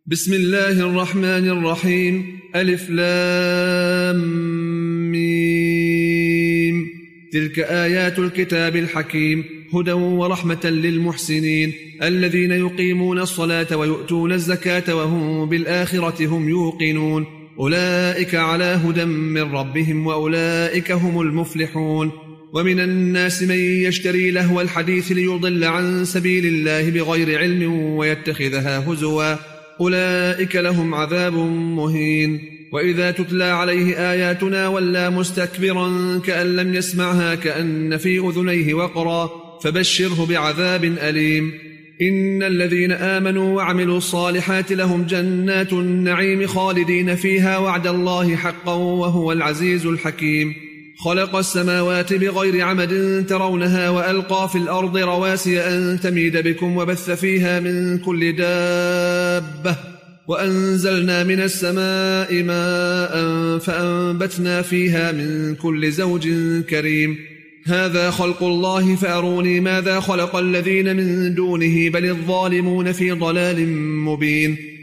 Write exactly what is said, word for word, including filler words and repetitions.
بسم الله الرحمن الرحيم. ألف لام ميم. تلك آيات الكتاب الحكيم هدى ورحمة للمحسنين الذين يقيمون الصلاة ويؤتون الزكاة وهم بالآخرة هم يوقنون أولئك على هدى من ربهم وأولئك هم المفلحون. ومن الناس من يشتري لهو الحديث ليضل عن سبيل الله بغير علم ويتخذها هزوا أولئك لهم عذاب مهين. وإذا تتلى عليه آياتنا ولى مستكبرا كأن لم يسمعها كأن في أذنيه وقرا فبشره بعذاب أليم. إن الذين آمنوا وعملوا الصالحات لهم جنات النعيم خالدين فيها وعد الله حقا وهو العزيز الحكيم. خلق السماوات بغير عمد ترونها وألقى في الأرض رواسي أن تميد بكم وبث فيها من كل دابة وأنزلنا من السماء ماء فأنبتنا فيها من كل زوج كريم. هذا خلق الله فأروني ماذا خلق الذين من دونه بل الظالمون في ضلال مبين.